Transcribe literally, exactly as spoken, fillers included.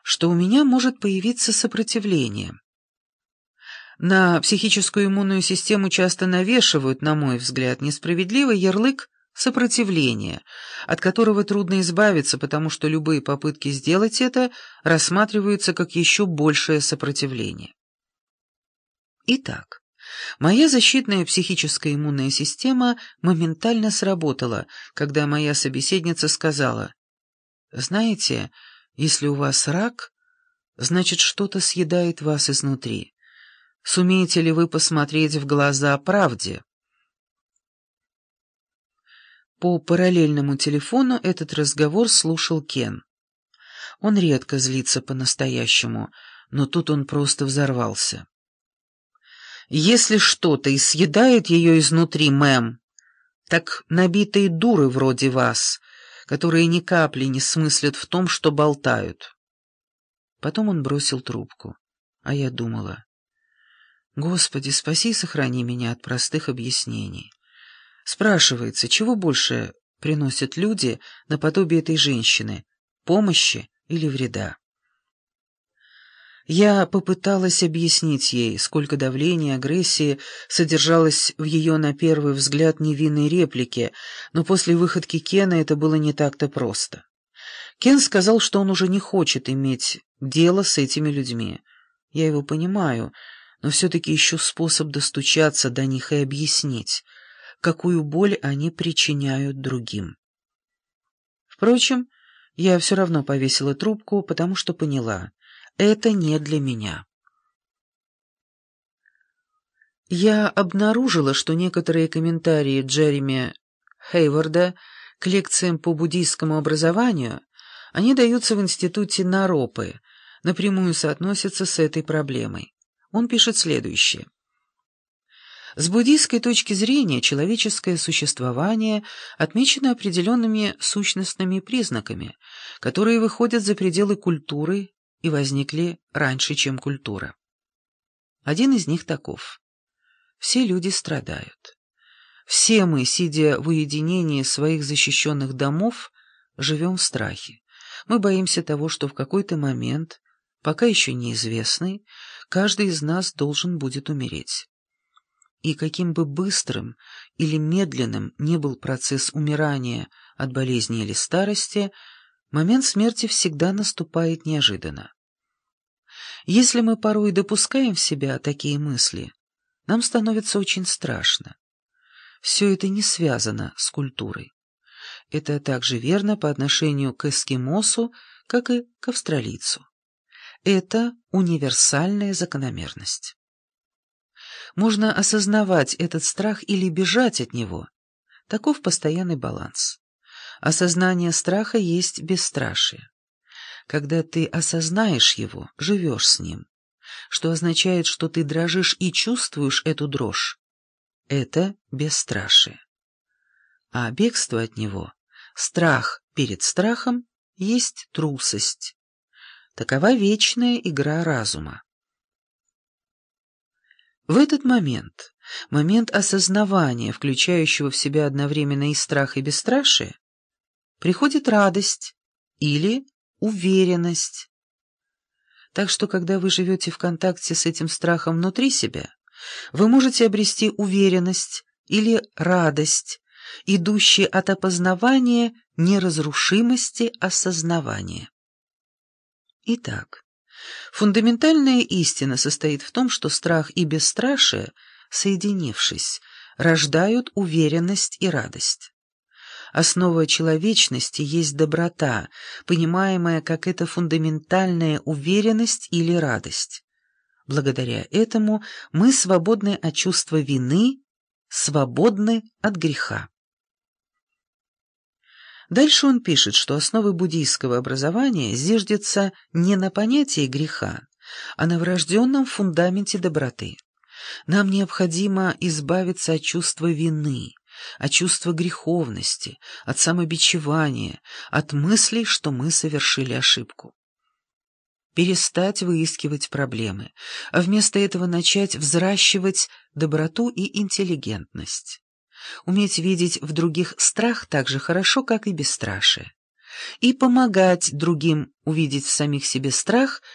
что у меня может появиться сопротивление. На психическую иммунную систему часто навешивают, на мой взгляд, несправедливый ярлык сопротивления, от которого трудно избавиться, потому что любые попытки сделать это рассматриваются как еще большее сопротивление. Итак, моя защитная психическая иммунная система моментально сработала, когда моя собеседница сказала: «Знаете, если у вас рак, значит, что-то съедает вас изнутри. Сумеете ли вы посмотреть в глаза правде?» По параллельному телефону этот разговор слушал Кен. Он редко злится по-настоящему, но тут он просто взорвался. «Если что-то и съедает ее изнутри, мэм, так набитые дуры вроде вас, которые ни капли не смыслят в том, что болтают». Потом он бросил трубку, а я думала: «Господи, спаси и сохрани меня от простых объяснений». Спрашивается, чего больше приносят люди наподобие этой женщины — помощи или вреда? Я попыталась объяснить ей, сколько давления и агрессии содержалось в ее, на первый взгляд, невинной реплике, но после выходки Кена это было не так-то просто. Кен сказал, что он уже не хочет иметь дело с этими людьми. Я его понимаю, но все-таки ищу способ достучаться до них и объяснить, какую боль они причиняют другим. Впрочем, я все равно повесила трубку, потому что поняла — это не для меня. Я обнаружила, что некоторые комментарии Джереми Хейварда к лекциям по буддийскому образованию, они даются в институте Наропы, напрямую соотносятся с этой проблемой. Он пишет следующее. С буддийской точки зрения человеческое существование отмечено определенными сущностными признаками, которые выходят за пределы культуры и возникли раньше, чем культура. Один из них таков. Все люди страдают. Все мы, сидя в уединении своих защищенных домов, живем в страхе. Мы боимся того, что в какой-то момент, пока еще неизвестный, каждый из нас должен будет умереть. И каким бы быстрым или медленным ни был процесс умирания от болезни или старости, момент смерти всегда наступает неожиданно. Если мы порой допускаем в себя такие мысли, нам становится очень страшно. Все это не связано с культурой. Это также верно по отношению к эскимосу, как и к австралийцу. Это универсальная закономерность. Можно осознавать этот страх или бежать от него. Таков постоянный баланс. Осознание страха есть бесстрашие. Когда ты осознаешь его, живешь с ним, что означает, что ты дрожишь и чувствуешь эту дрожь. Это бесстрашие. А бегство от него, страх перед страхом, есть трусость. Такова вечная игра разума. В этот момент, момент осознавания, включающего в себя одновременно и страх, и бесстрашие, приходит радость или уверенность. Так что, когда вы живете в контакте с этим страхом внутри себя, вы можете обрести уверенность или радость, идущие от опознавания неразрушимости осознавания. Итак, фундаментальная истина состоит в том, что страх и бесстрашие, соединившись, рождают уверенность и радость. Основа человечности есть доброта, понимаемая как эта фундаментальная уверенность или радость. Благодаря этому мы свободны от чувства вины, свободны от греха. Дальше он пишет, что основы буддийского образования зиждятся не на понятии греха, а на врожденном фундаменте доброты. Нам необходимо избавиться от чувства вины, от чувства греховности, от самобичевания, от мыслей, что мы совершили ошибку. Перестать выискивать проблемы, а вместо этого начать взращивать доброту и интеллигентность. Уметь видеть в других страх так же хорошо, как и бесстрашие. и помогать другим увидеть в самих себе страх